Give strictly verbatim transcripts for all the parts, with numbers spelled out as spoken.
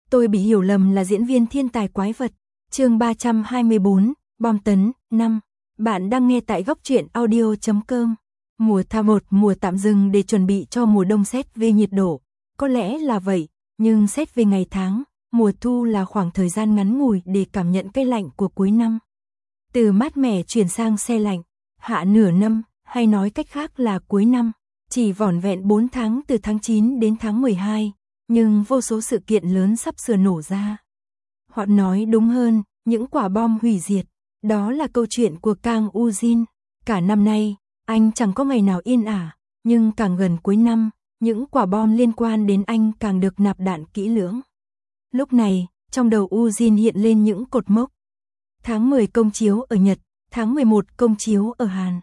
Tôi bị hiểu lầm là diễn viên thiên tài quái vật. Chương ba trăm hai mươi bốn, bom tấn, năm. Bạn đang nghe tại góc truyện audio chấm com. Mùa tháng một, mùa tạm dừng để chuẩn bị cho mùa đông. Xét về nhiệt độ, có lẽ là vậy, nhưng xét về ngày tháng, mùa thu là khoảng thời gian ngắn ngủi để cảm nhận cái lạnh của cuối năm. Từ mát mẻ chuyển sang se lạnh, hạ nửa năm, hay nói cách khác là cuối năm, chỉ vỏn vẹn bốn tháng từ tháng chín đến tháng mười hai, nhưng vô số sự kiện lớn sắp sửa nổ ra. Hoặc nói đúng hơn, những quả bom hủy diệt, đó là câu chuyện của Kang Ujin. Cả năm nay, anh chẳng có ngày nào yên ả, nhưng càng gần cuối năm, những quả bom liên quan đến anh càng được nạp đạn kỹ lưỡng. Lúc này, trong đầu Ujin hiện lên những cột mốc. Tháng mười công chiếu ở Nhật, tháng mười một công chiếu ở Hàn.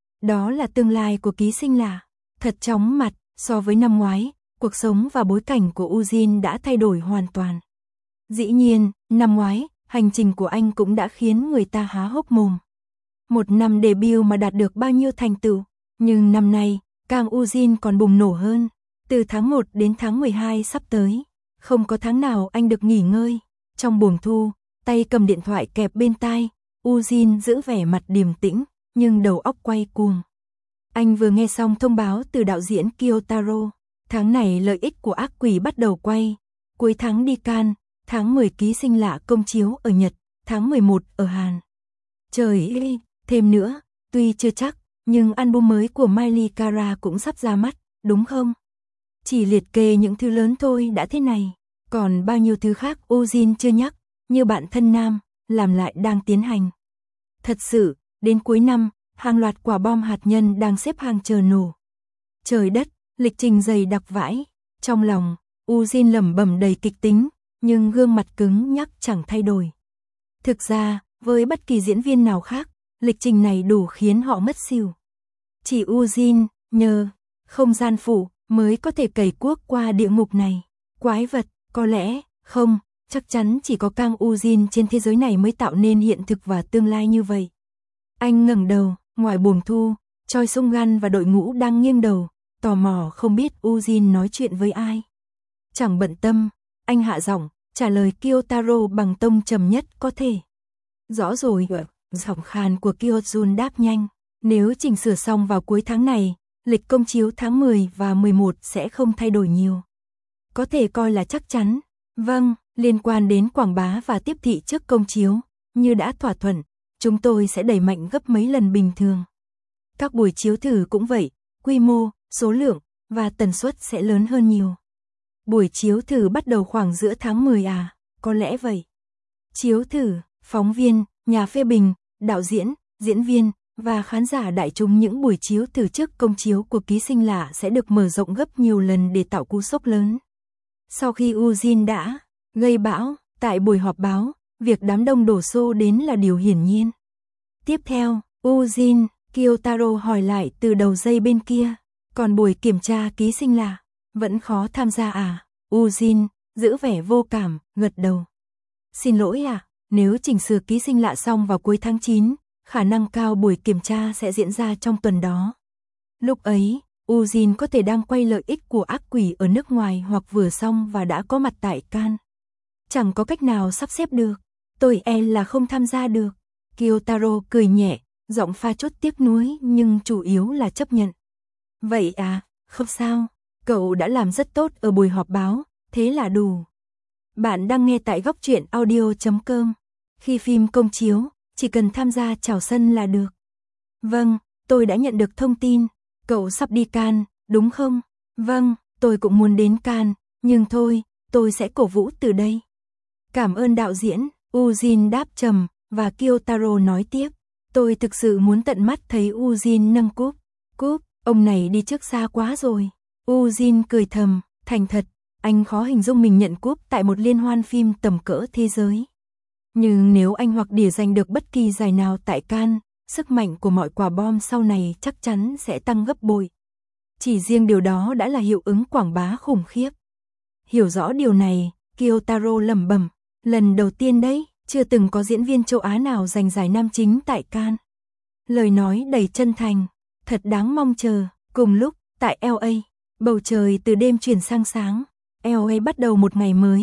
Đó là tương lai của ký sinh lạ. Thật chóng mặt, so với năm ngoái, cuộc sống và bối cảnh của Ujin đã thay đổi hoàn toàn. Dĩ nhiên, năm ngoái, hành trình của anh cũng đã khiến người ta há hốc mồm. Một năm debut mà đạt được bao nhiêu thành tựu, nhưng năm nay, Kang Ujin còn bùng nổ hơn. Từ tháng một đến tháng mười hai sắp tới, không có tháng nào anh được nghỉ ngơi. Trong buồng thu, tay cầm điện thoại kẹp bên tai, Ujin giữ vẻ mặt điềm tĩnh, nhưng đầu óc quay cuồng. Anh vừa nghe xong thông báo từ đạo diễn Kiyotaro. Tháng này lợi ích của ác quỷ bắt đầu quay. Cuối tháng đi Cannes, tháng mười ký sinh lạ công chiếu ở Nhật, tháng mười một ở Hàn. Trời ơi, thêm nữa, tuy chưa chắc, nhưng album mới của Miley Cara cũng sắp ra mắt, đúng không? Chỉ liệt kê những thứ lớn thôi đã thế này, còn bao nhiêu thứ khác Ujin chưa nhắc, như Bạn thân nam, làm lại đang tiến hành. Thật sự, đến cuối năm, hàng loạt quả bom hạt nhân đang xếp hàng chờ nổ. Trời đất, lịch trình dày đặc vãi. Trong lòng, Ujin lẩm bẩm đầy kịch tính, nhưng gương mặt cứng nhắc chẳng thay đổi. Thực ra, với bất kỳ diễn viên nào khác, lịch trình này đủ khiến họ mất xỉu. Chỉ Ujin, nhờ không gian phủ, mới có thể cày cuốc qua địa ngục này. Quái vật, có lẽ, không, chắc chắn chỉ có Kang Ujin trên thế giới này mới tạo nên hiện thực và tương lai như vậy. Anh ngẩng đầu, ngoài buồng thu, Choi Sung Gan và đội ngũ đang nghiêng đầu, tò mò không biết Ujin nói chuyện với ai. Chẳng bận tâm, anh hạ giọng, trả lời Kiyotaro bằng tông trầm nhất có thể. Rõ rồi, giọng khàn của Kyojun đáp nhanh. Nếu chỉnh sửa xong vào cuối tháng này, lịch công chiếu tháng mười và mười một sẽ không thay đổi nhiều. Có thể coi là chắc chắn. Vâng, liên quan đến quảng bá và tiếp thị trước công chiếu, như đã thỏa thuận, chúng tôi sẽ đẩy mạnh gấp mấy lần bình thường. Các buổi chiếu thử cũng vậy, quy mô, số lượng và tần suất sẽ lớn hơn nhiều. Buổi chiếu thử bắt đầu khoảng giữa tháng mười à, có lẽ vậy. Chiếu thử, phóng viên, nhà phê bình, đạo diễn, diễn viên và khán giả đại chúng những buổi chiếu thử trước công chiếu của ký sinh lạ sẽ được mở rộng gấp nhiều lần để tạo cú sốc lớn. Sau khi Ujin đã gây bão tại buổi họp báo, việc đám đông đổ xô đến là điều hiển nhiên. Tiếp theo, Ujin, Kiyotaro hỏi lại từ đầu dây bên kia, còn buổi kiểm tra ký sinh lạ, vẫn khó tham gia à? Ujin, giữ vẻ vô cảm, gật đầu. Xin lỗi à, nếu chỉnh sửa ký sinh lạ xong vào cuối tháng chín, khả năng cao buổi kiểm tra sẽ diễn ra trong tuần đó. Lúc ấy, Ujin có thể đang quay lợi ích của ác quỷ ở nước ngoài hoặc vừa xong và đã có mặt tại Cannes. Chẳng có cách nào sắp xếp được, tôi e là không tham gia được. Kiyotaro cười nhẹ, giọng pha chút tiếc nuối nhưng chủ yếu là chấp nhận. Vậy à, không sao, cậu đã làm rất tốt ở buổi họp báo, thế là đủ. Bạn đang nghe tại góc truyện audio chấm com. Khi phim công chiếu, chỉ cần tham gia chào sân là được. Vâng, tôi đã nhận được thông tin, cậu sắp đi Cannes, đúng không? Vâng, tôi cũng muốn đến Cannes, nhưng thôi, tôi sẽ cổ vũ từ đây. Cảm ơn đạo diễn, Ujin đáp trầm, và Kiyotaro nói tiếp. Tôi thực sự muốn tận mắt thấy Ujin nâng cúp. Cúp, ông này đi trước xa quá rồi. Ujin cười thầm, thành thật, anh khó hình dung mình nhận cúp tại một liên hoan phim tầm cỡ thế giới. Nhưng nếu anh hoặc đỉa giành được bất kỳ giải nào tại Cannes, sức mạnh của mọi quả bom sau này chắc chắn sẽ tăng gấp bội. Chỉ riêng điều đó đã là hiệu ứng quảng bá khủng khiếp. Hiểu rõ điều này, Kiyotaro lẩm bẩm, lần đầu tiên đấy, chưa từng có diễn viên châu Á nào giành giải nam chính tại Cannes. Lời nói đầy chân thành, thật đáng mong chờ. Cùng lúc, tại lờ a, bầu trời từ đêm chuyển sang sáng, lờ a bắt đầu một ngày mới.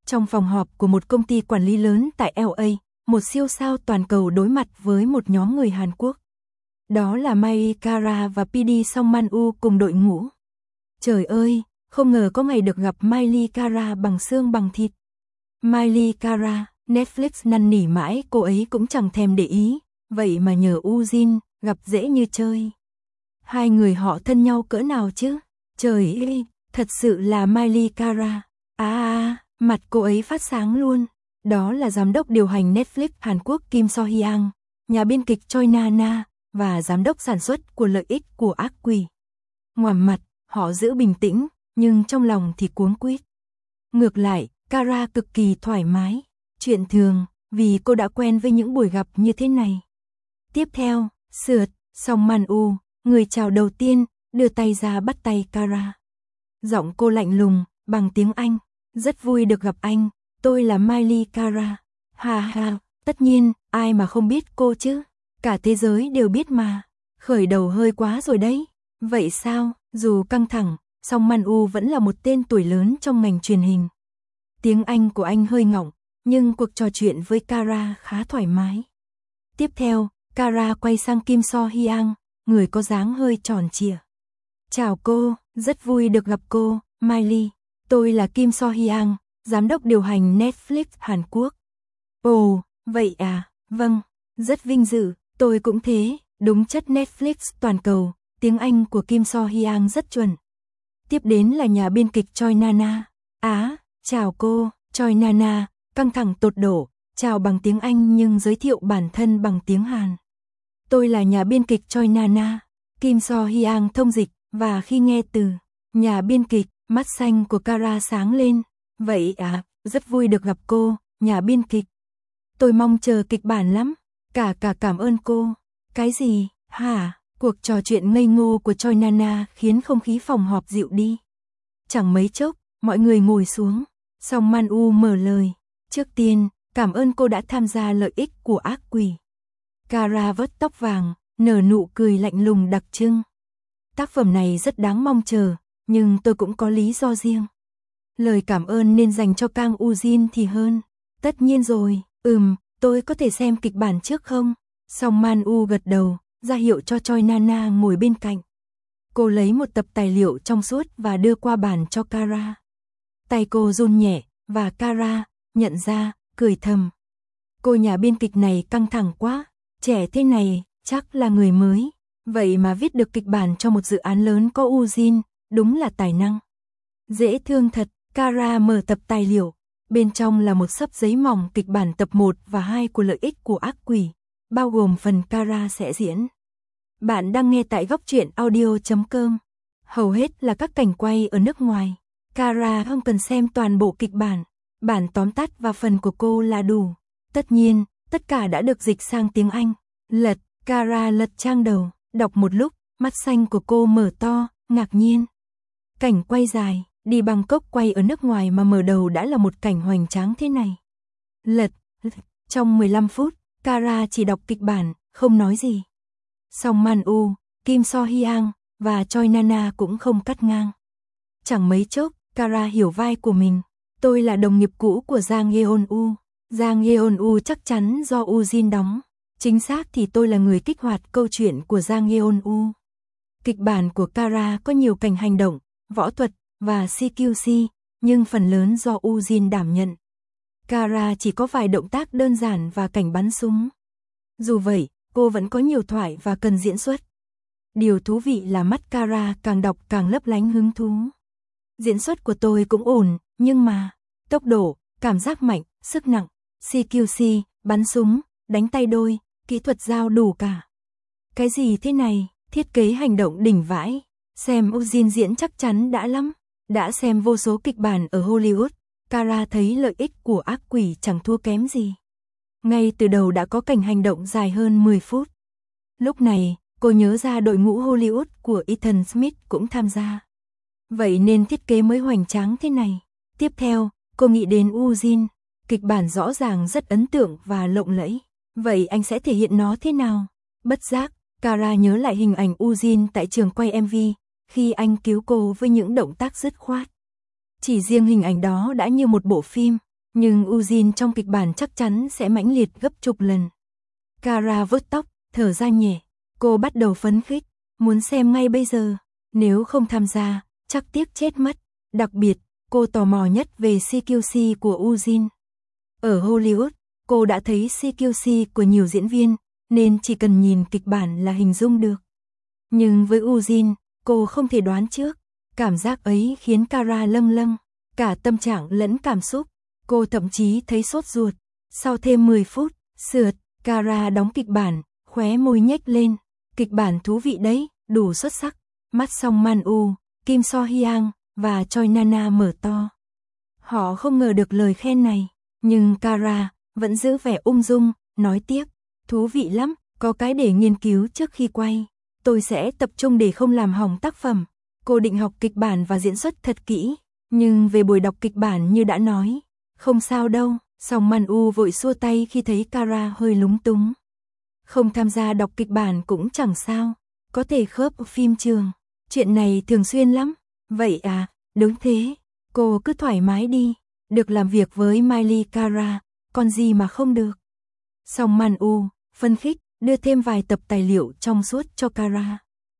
Trong phòng họp của một công ty quản lý lớn tại L A, một siêu sao toàn cầu đối mặt với một nhóm người Hàn Quốc. Đó là Miley Cara và pê đê Song Man-woo cùng đội ngũ. Trời ơi, không ngờ có ngày được gặp Miley Cara bằng xương bằng thịt. Miley Cara, Netflix năn nỉ mãi cô ấy cũng chẳng thèm để ý, vậy mà nhờ Ujin, gặp dễ như chơi. Hai người họ thân nhau cỡ nào chứ? Trời ơi, thật sự là Miley Cara. À, à, mặt cô ấy phát sáng luôn. Đó là giám đốc điều hành Netflix Hàn Quốc Kim So Hyang, nhà biên kịch Choi Na Na, và giám đốc sản xuất của lợi ích của ác quỷ. Ngoài mặt, họ giữ bình tĩnh, nhưng trong lòng thì cuống quýt. Ngược lại, Cara cực kỳ thoải mái. Chuyện thường, vì cô đã quen với những buổi gặp như thế này. Tiếp theo, sượt, Song Man-woo, người chào đầu tiên, đưa tay ra bắt tay Cara. Giọng cô lạnh lùng, bằng tiếng Anh. Rất vui được gặp anh, tôi là Miley Cara. Ha ha, tất nhiên, ai mà không biết cô chứ. Cả thế giới đều biết mà. Khởi đầu hơi quá rồi đấy. Vậy sao, dù căng thẳng, Song Man-woo vẫn là một tên tuổi lớn trong ngành truyền hình. Tiếng Anh của anh hơi ngọng, nhưng cuộc trò chuyện với Cara khá thoải mái. Tiếp theo, Cara quay sang Kim So Hyang, người có dáng hơi tròn trịa. Chào cô, rất vui được gặp cô, Miley. Tôi là Kim So Hyang, giám đốc điều hành Netflix Hàn Quốc. Ồ, vậy à, vâng, rất vinh dự, tôi cũng thế, đúng chất Netflix toàn cầu, tiếng Anh của Kim So Hyang rất chuẩn. Tiếp đến là nhà biên kịch Choi Na Na. Á, chào cô, Choi Na Na, căng thẳng tột độ, chào bằng tiếng Anh nhưng giới thiệu bản thân bằng tiếng Hàn. Tôi là nhà biên kịch Choi Na Na. Kim So Hyang thông dịch, và khi nghe từ nhà biên kịch, mắt xanh của Cara sáng lên. Vậy à, rất vui được gặp cô, nhà biên kịch. Tôi mong chờ kịch bản lắm. Cả cả cảm ơn cô. Cái gì, hả? Cuộc trò chuyện ngây ngô của Choi Na Na khiến không khí phòng họp dịu đi. Chẳng mấy chốc, mọi người ngồi xuống. Song Man-woo mở lời. Trước tiên, cảm ơn cô đã tham gia lợi ích của ác quỷ. Cara vớt tóc vàng, nở nụ cười lạnh lùng đặc trưng. Tác phẩm này rất đáng mong chờ, nhưng tôi cũng có lý do riêng. Lời cảm ơn nên dành cho Kang Ujin thì hơn. Tất nhiên rồi, ừm, tôi có thể xem kịch bản trước không? Song Man-woo gật đầu, ra hiệu cho Choi Na Na ngồi bên cạnh. Cô lấy một tập tài liệu trong suốt và đưa qua bàn cho Cara. Tay cô run nhẹ, và Cara nhận ra, cười thầm. Cô nhà biên kịch này căng thẳng quá, trẻ thế này, chắc là người mới. Vậy mà viết được kịch bản cho một dự án lớn có Ujin, đúng là tài năng. Dễ thương thật, Cara mở tập tài liệu. Bên trong là một xấp giấy mỏng kịch bản tập một và hai của lợi ích của ác quỷ, bao gồm phần Cara sẽ diễn. Bạn đang nghe tại góc truyện audio chấm com. Hầu hết là các cảnh quay ở nước ngoài. Cara không cần xem toàn bộ kịch bản. Bản tóm tắt và phần của cô là đủ. Tất nhiên, tất cả đã được dịch sang tiếng Anh. Lật, Cara lật trang đầu, đọc một lúc, mắt xanh của cô mở to, ngạc nhiên. Cảnh quay dài, đi Bangkok quay ở nước ngoài mà mở đầu đã là một cảnh hoành tráng thế này. Lật, trong mười lăm phút, Cara chỉ đọc kịch bản, không nói gì. Song Man-woo, Kim So Hyang và Choi Na Na cũng không cắt ngang. Chẳng mấy chốc, Cara hiểu vai của mình. Tôi là đồng nghiệp cũ của Jang Yeon-woo. Jang Yeon-woo chắc chắn do Ujin đóng. Chính xác thì tôi là người kích hoạt câu chuyện của Jang Yeon-woo. Kịch bản của Cara có nhiều cảnh hành động, võ thuật và xê quy xê, nhưng phần lớn do Ujin đảm nhận. Cara chỉ có vài động tác đơn giản và cảnh bắn súng. Dù vậy, cô vẫn có nhiều thoại và cần diễn xuất. Điều thú vị là mắt Cara càng đọc càng lấp lánh hứng thú. Diễn xuất của tôi cũng ổn, nhưng mà tốc độ, cảm giác mạnh, sức nặng, xê quy xê, bắn súng, đánh tay đôi, kỹ thuật dao đủ cả. Cái gì thế này, thiết kế hành động đỉnh vãi. Xem Ujin diễn chắc chắn đã lắm. Đã xem vô số kịch bản ở Hollywood, Cara thấy lợi ích của ác quỷ chẳng thua kém gì. Ngay từ đầu đã có cảnh hành động dài hơn mười phút. Lúc này, cô nhớ ra đội ngũ Hollywood của Ethan Smith cũng tham gia. Vậy nên thiết kế mới hoành tráng thế này. Tiếp theo, cô nghĩ đến Ujin. Kịch bản rõ ràng rất ấn tượng và lộng lẫy. Vậy anh sẽ thể hiện nó thế nào? Bất giác, Cara nhớ lại hình ảnh Ujin tại trường quay em vê, khi anh cứu cô với những động tác dứt khoát. Chỉ riêng hình ảnh đó đã như một bộ phim. Nhưng Eugene trong kịch bản chắc chắn sẽ mãnh liệt gấp chục lần. Kara vuốt tóc, thở ra nhẹ. Cô bắt đầu phấn khích, muốn xem ngay bây giờ. Nếu không tham gia, chắc tiếc chết mất. Đặc biệt, cô tò mò nhất về xê quy xê của Eugene. Ở Hollywood, cô đã thấy xê quy xê của nhiều diễn viên, nên chỉ cần nhìn kịch bản là hình dung được. Nhưng với Eugene, cô không thể đoán trước. Cảm giác ấy khiến Kara lâng lâng, cả tâm trạng lẫn cảm xúc. Cô thậm chí thấy sốt ruột. Sau thêm mười phút, sượt, Kara đóng kịch bản, khóe môi nhếch lên. Kịch bản thú vị đấy, đủ xuất sắc. Mắt Song Man-u, Kim So Hyang và Choi Nana mở to. Họ không ngờ được lời khen này, nhưng Kara vẫn giữ vẻ ung dung, nói tiếp. Thú vị lắm, có cái để nghiên cứu trước khi quay. Tôi sẽ tập trung để không làm hỏng tác phẩm. Cô định học kịch bản và diễn xuất thật kỹ, nhưng về buổi đọc kịch bản như đã nói, không sao đâu. Song Man-u vội xua tay khi thấy Kara hơi lúng túng. Không tham gia đọc kịch bản cũng chẳng sao, có thể khớp phim trường. Chuyện này thường xuyên lắm. Vậy à, đúng thế, cô cứ thoải mái đi. Được làm việc với Miley Kara, còn gì mà không được. Song Man-u phân khích, đưa thêm vài tập tài liệu trong suốt cho Kara.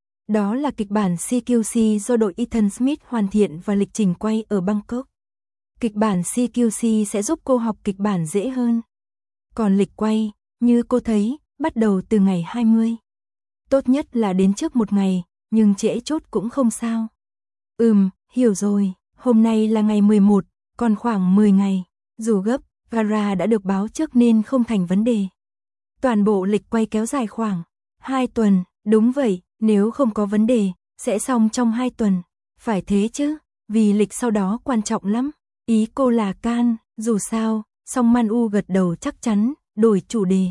Đó là kịch bản xê quy xê do đội Ethan Smith hoàn thiện và lịch trình quay ở Bangkok. Kịch bản xê quy xê sẽ giúp cô học kịch bản dễ hơn. Còn lịch quay, như cô thấy, bắt đầu từ ngày hai mươi. Tốt nhất là đến trước một ngày, nhưng trễ chút cũng không sao. Ừm, hiểu rồi, hôm nay là ngày mười một, còn khoảng mười ngày. Dù gấp, Kara đã được báo trước nên không thành vấn đề. Toàn bộ lịch quay kéo dài khoảng hai tuần, đúng vậy, nếu không có vấn đề, sẽ xong trong hai tuần. Phải thế chứ, vì lịch sau đó quan trọng lắm. Ý cô là can, dù sao, Song Man-u gật đầu chắc chắn, đổi chủ đề.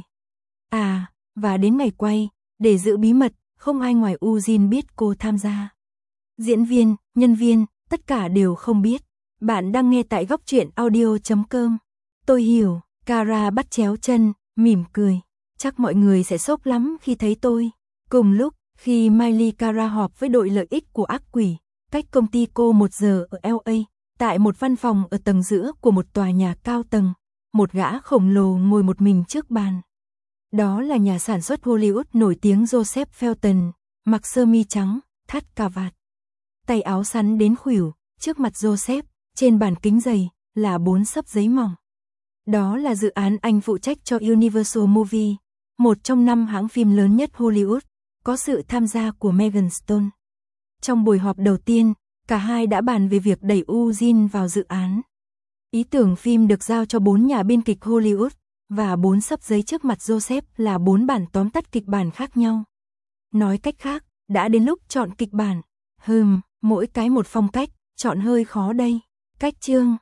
À, và đến ngày quay, để giữ bí mật, không ai ngoài Eugene biết cô tham gia. Diễn viên, nhân viên, tất cả đều không biết. Bạn đang nghe tại góc truyện audio chấm com. Tôi hiểu, Kara bắt chéo chân, mỉm cười. Chắc mọi người sẽ sốc lắm khi thấy tôi. Cùng lúc, khi Miley Kara họp với đội lợi ích của ác quỷ, cách công ty cô một giờ ở lờ a, tại một văn phòng ở tầng giữa của một tòa nhà cao tầng, một gã khổng lồ ngồi một mình trước bàn. Đó là nhà sản xuất Hollywood nổi tiếng Joseph Felton, mặc sơ mi trắng, thắt cà vạt. Tay áo sắn đến khuỷu, trước mặt Joseph, trên bàn kính dày, là bốn xấp giấy mỏng. Đó là dự án anh phụ trách cho Universal Movie, một trong năm hãng phim lớn nhất Hollywood, có sự tham gia của Megan Stone. Trong buổi họp đầu tiên, cả hai đã bàn về việc đẩy Eugene vào dự án. Ý tưởng phim được giao cho bốn nhà biên kịch Hollywood, và bốn xấp giấy trước mặt Joseph là bốn bản tóm tắt kịch bản khác nhau. Nói cách khác, đã đến lúc chọn kịch bản. Hừm, mỗi cái một phong cách, chọn hơi khó đây. Cách chương,